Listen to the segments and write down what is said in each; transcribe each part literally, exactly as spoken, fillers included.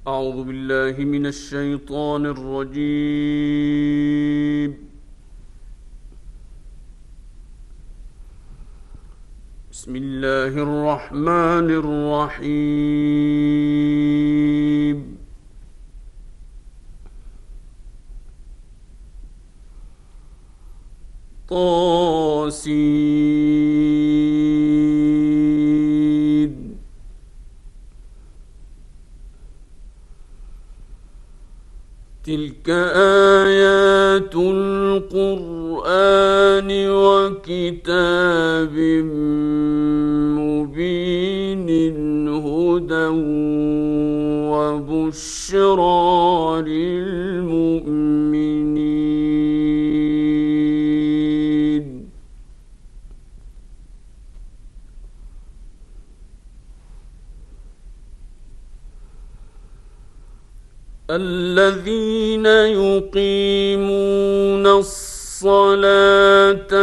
أعوذ بالله من الشيطان الرجيم. بسم الله الرحمن الرحيم. طاسين. تلك آيات القرآن وكتاب مبين هدى وبشرى للمؤمنين. الذين يقيمون الصلاة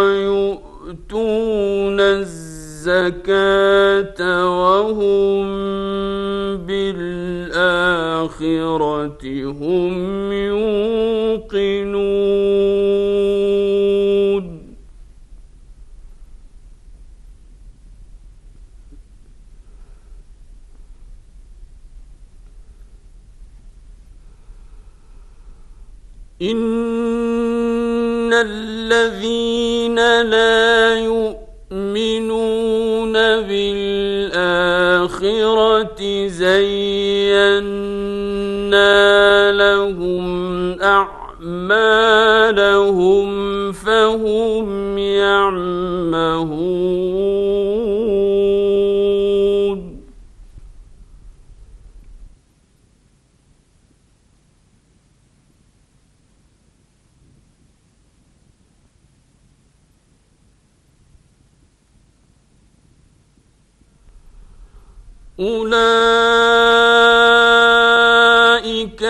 ويؤتون الزكاة وهم بالآخرة هم يوقنون. إن الذين لا يؤمنون بالآخرة زينا لهم أعمالهم فهم يعمهون. أولئك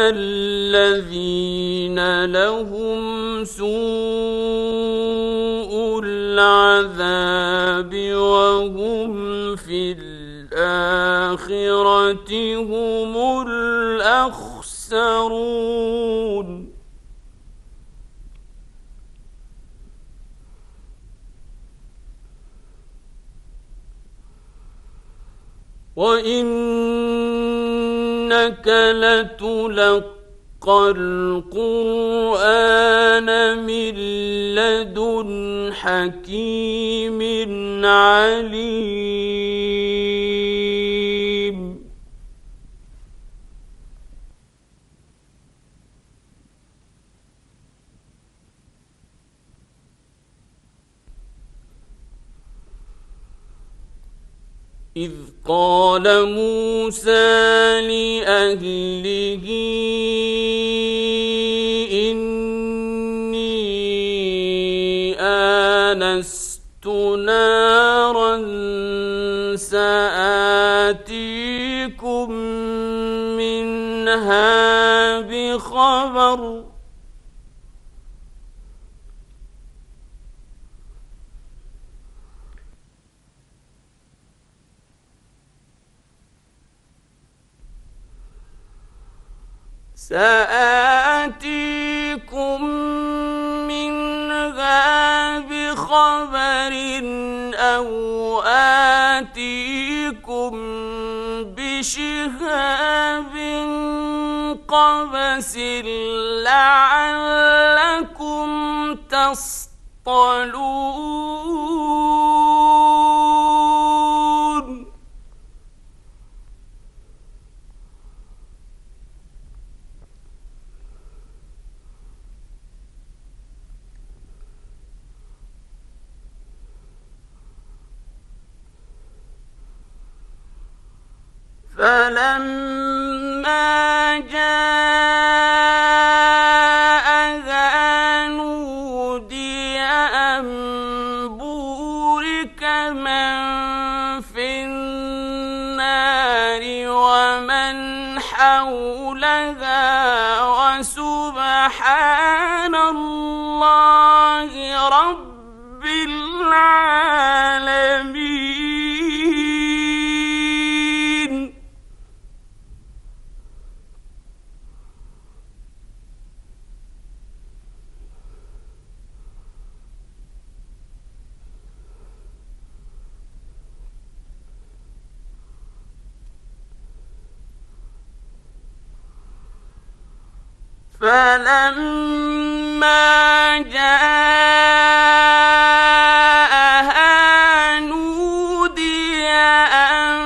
الذين لهم سوء العذاب وهم في الآخرة هم الأخسرون. وإنك لتلقى القرآن من لدن حكيم عليم. إذ قال موسى لأهله إني آنست نارا سآتيكم منها بخبر سآتيكم منها بخبر أو آتيكم بشهاب قبس لعلكم تصطلون. فلما جاءها نودي أن بورك من في النار ومن حولها وسبحان الله رب العالمين. فلما جاءها نودي أن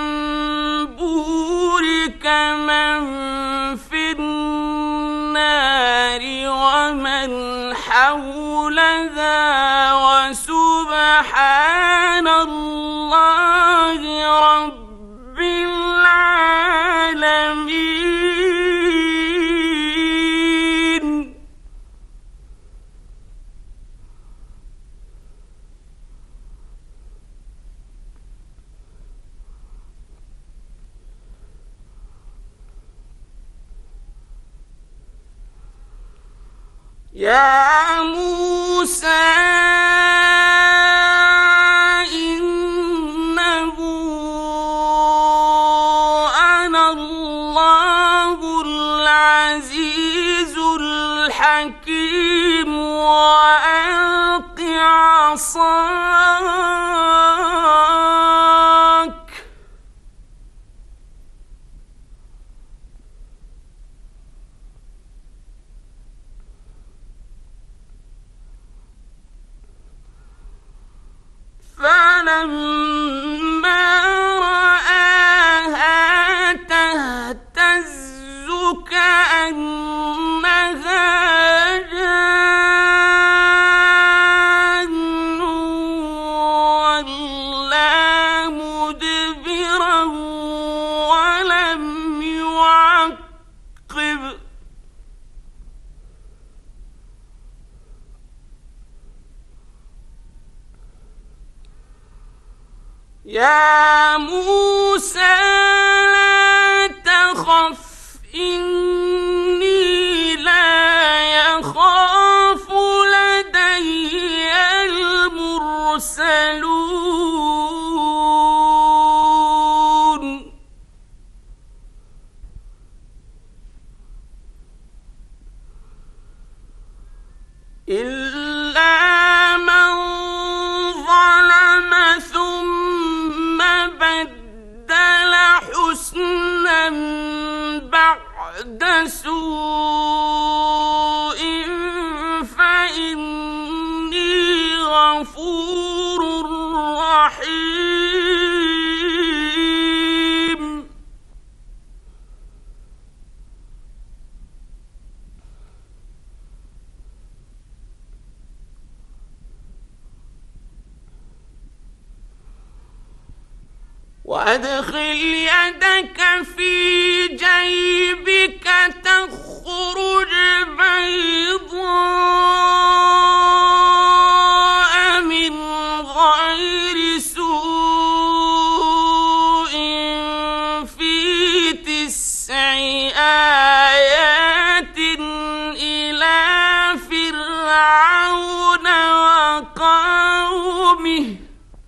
بورك من في النار ومن حولها وسبحان الله رب العالمين. يا موسى إنه أنا الله العزيز الحكيم وألق عصاك فلما رآها تهتز كأنها جان ولا مدبرا ولم يعقب يا موسى لا تخف إني لا يخاف لدي المرسلون إلا من ظلم ثم بدل حسنا بعد سوء فإني غفور رحيم. وأدخل يدك في جيبك تخرج بيضاء من غير سوء في تسع آيات إلى فرعون وقومه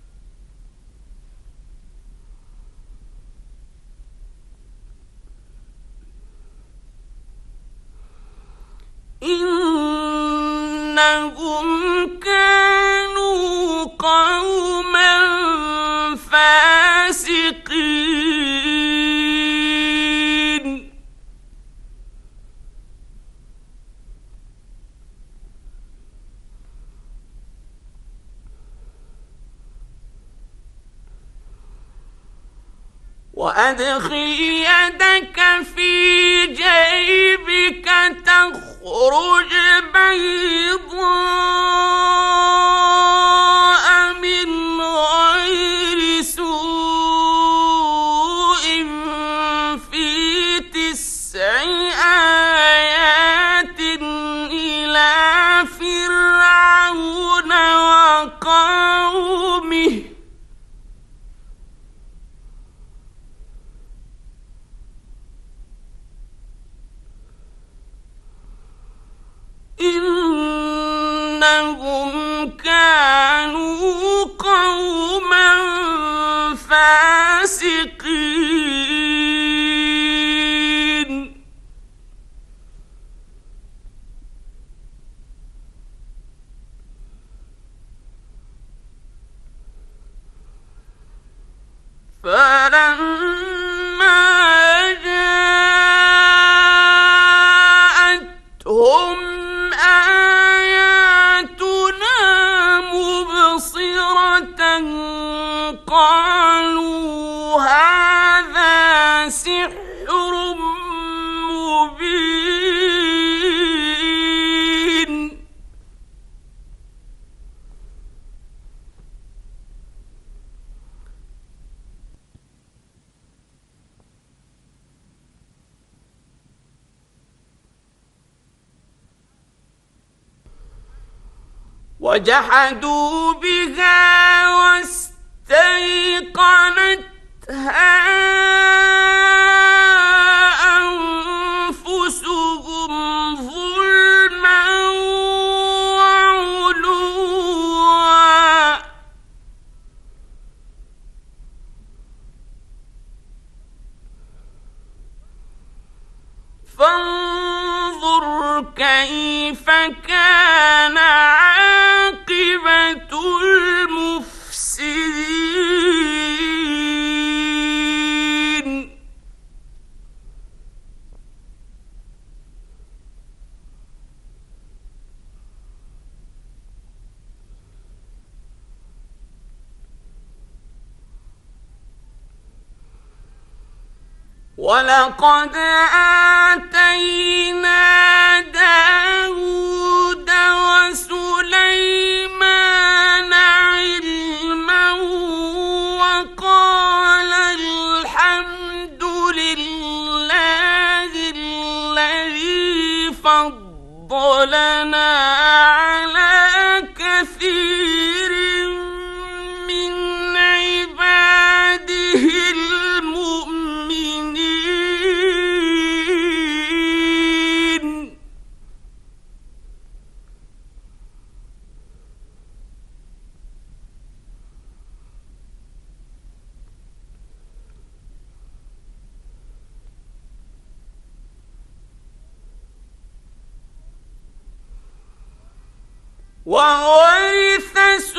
إنهم كانوا قوما فاسقين. وأدخل يدك في جيبك تخرج بيضاء من غير سوء في تسع آيات إلى فرعون وقومه إنهم كانوا قوما فاسقين. فلما جاءتهم وجحدوا بها واستيقنتها أنفسهم ظلما وعلوا فانظر كيف كان عاقبة المفسدين. ولقد آتينا داود وسليمان علما وقال الحمد لله الذي فضلنا على كثير من عباده المؤمنين. وورث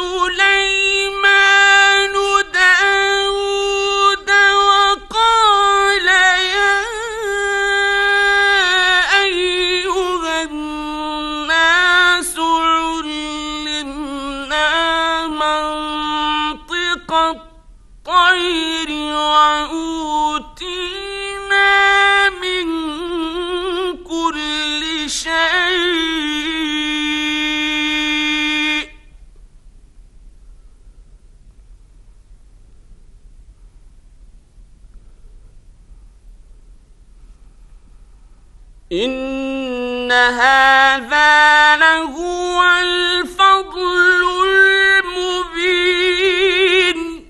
سليمان داود وقال يا أيها الناس علمنا منطق الطير وأوتينا من كل شيء إن هذا لهو الفضل المبين.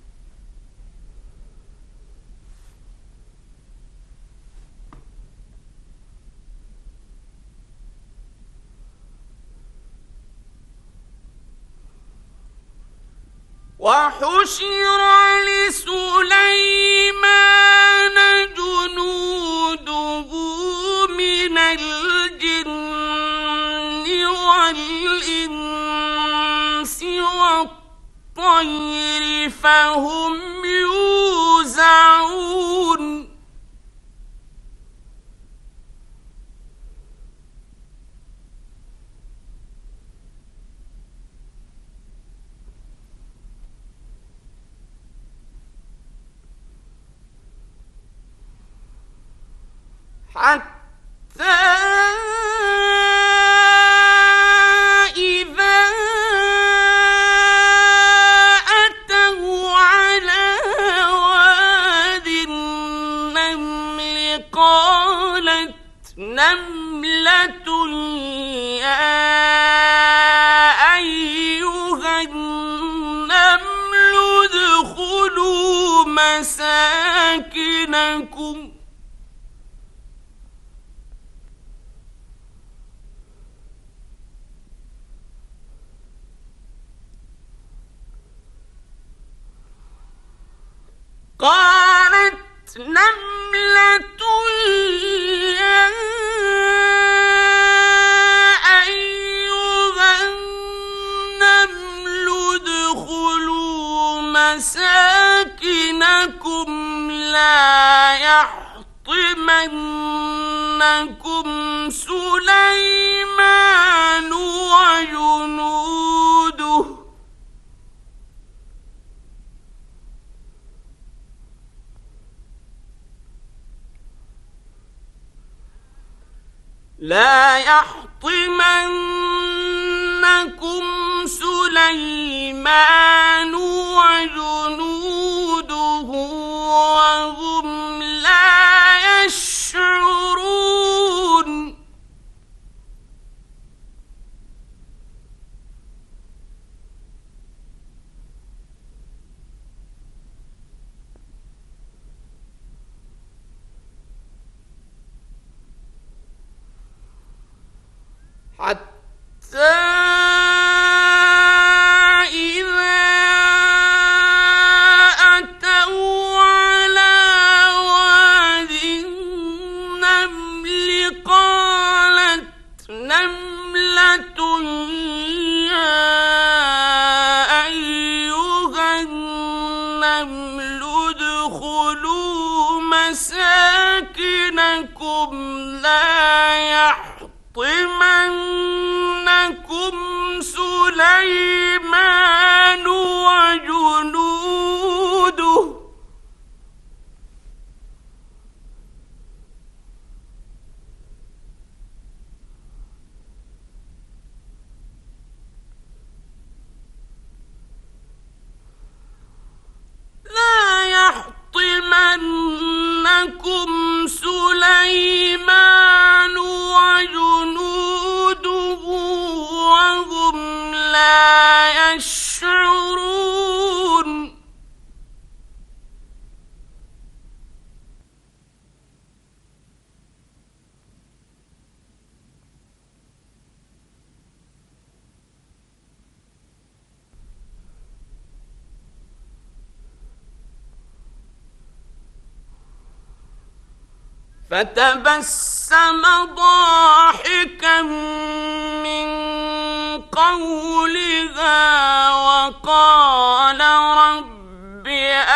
وحشر لسليمان جنوده من الجن والإنس والطير فهم يوزعون. حتى إذا أتوا على واد النمل قالت نملة يا أيها النمل ادخلوا مساكنكم قالت نملة يا أيها النمل ادخلوا مساكنكم لا يحطمنكم سليمان وجنوده لا يحطمنكم سليمان وجنوده وهم لا يشعرون. حتى إذا أتوا على واد النمل قالت نملة يا أيها النمل ادخلوا مساكنكم لا يحطمنكم سليمان وجنوده لا يحطمنكم سليمان وجنوده وهم لا يشعرون فتبسم ضاحكا من قولها وقال رب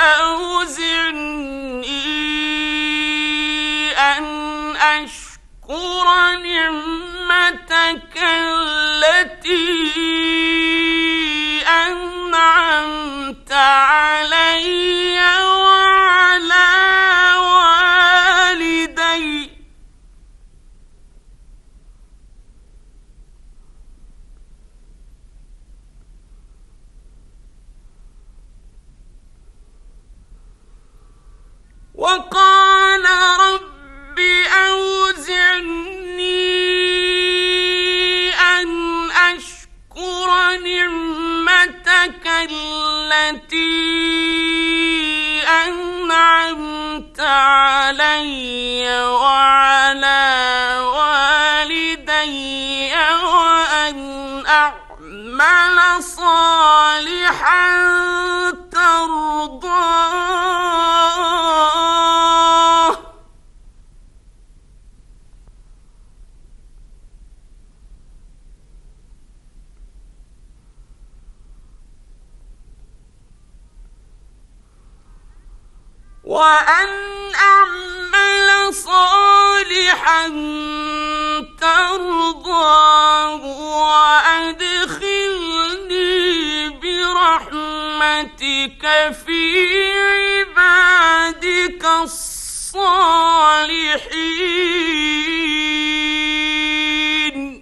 أوزعني أن أشكر نعمتك التي أنعمت علي وعلى والدي وقال رب أوزعني أن أشكر نعمتك التي أنعمت علي وعلى والدي وأن أعمل صالحا ترضاه وأن أعمل صالحا ترضاه وأدخلني برحمتك في عبادك الصالحين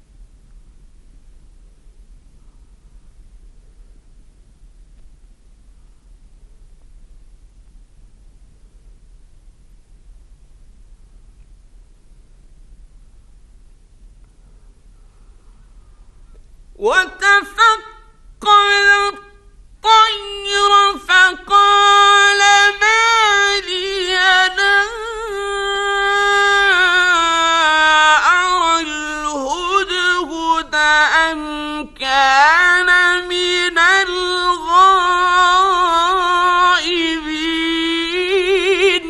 وتفقد الطير فقال ما لي لا أرى الهدهد أم كان من الغائبين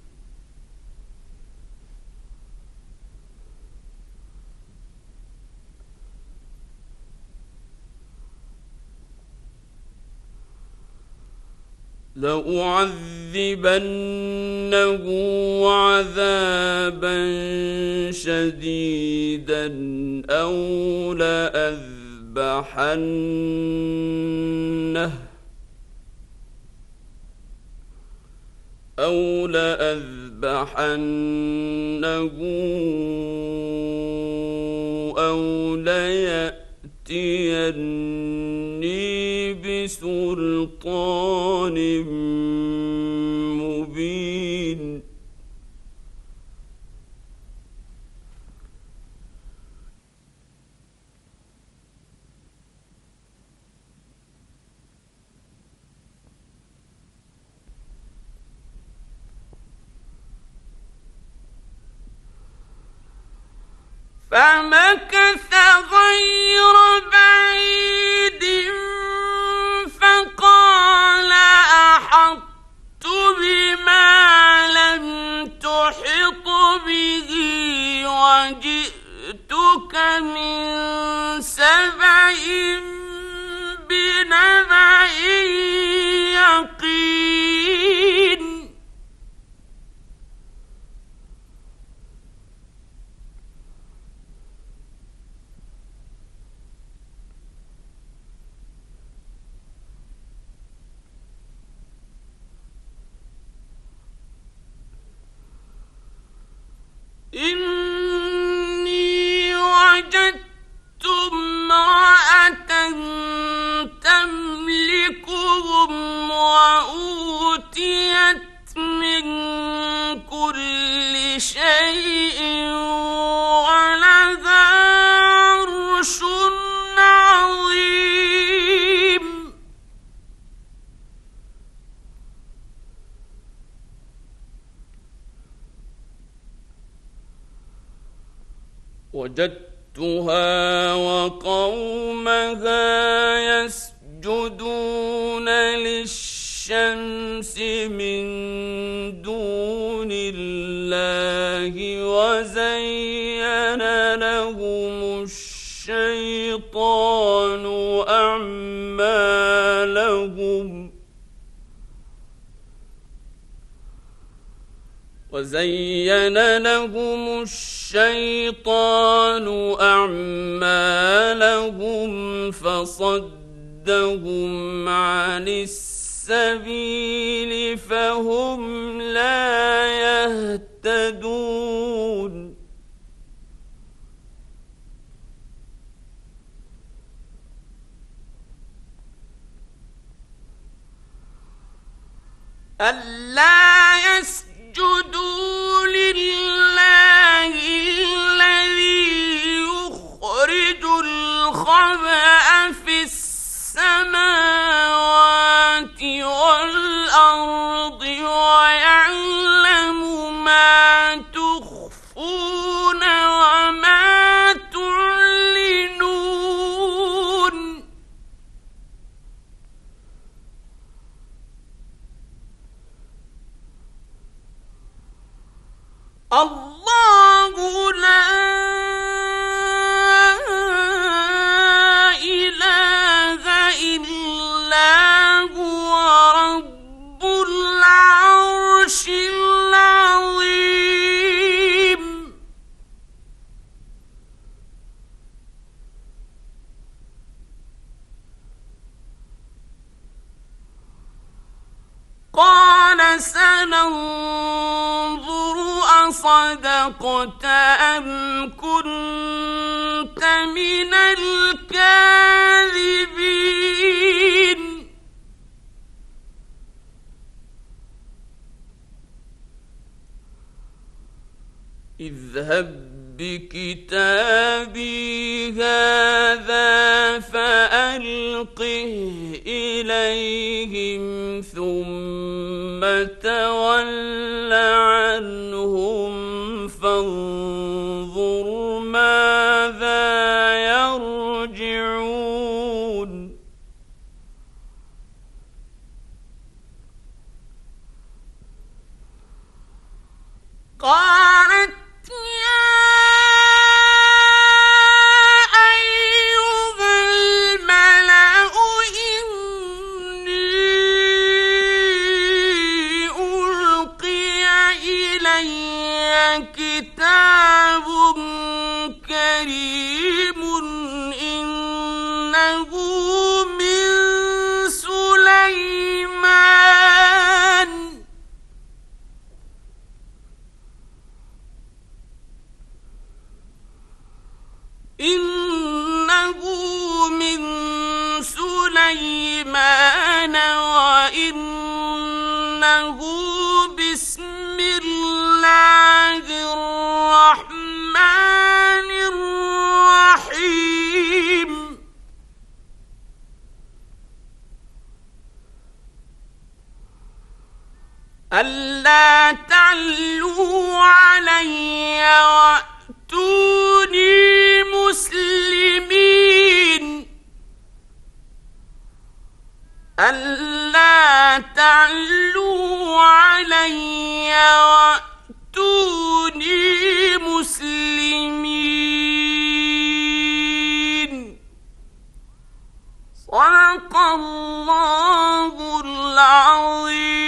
لأعذبنه عذابا شديدا أو لأذبحنه أو لأذبحنه أو ليأتيني بسلطان مبين فمكث غير بعيد فقال أحطت بما لم تحط به وجئتك من سبأ بنبأ يقين. إني وجدت امرأة تملكهم وأوتيت من كل شيء ولها عرش عظيم. وجدتها وقومها يسجدون للشمس من دون الله وزين لهم الشيطان أعمالهم وزين لهم الشيطان أعمالهم فصدهم عن السبيل فهم لا يهتدون. ألا يسجدوا لله الذي يخرج الخبأ في السماوات والأرض ويعلم ما تخفون وما تعلنون. الله لا إله إلا هو رب العرش العظيم. قال سننظر أصدقت أم كنت من الكاذبين. اذهب بكتابي هذا فألقه إليهم ثم تول عنهم فانظر ماذا يرجعون. قالت كتاب كريم إنه من سليمان إنه من سليمان وإنه بسم الله الرحمن الرحيم. ألا تعلوا علي وأتوني ألا تعلوا علي وأتوني مسلمين. صدق الله العظيم.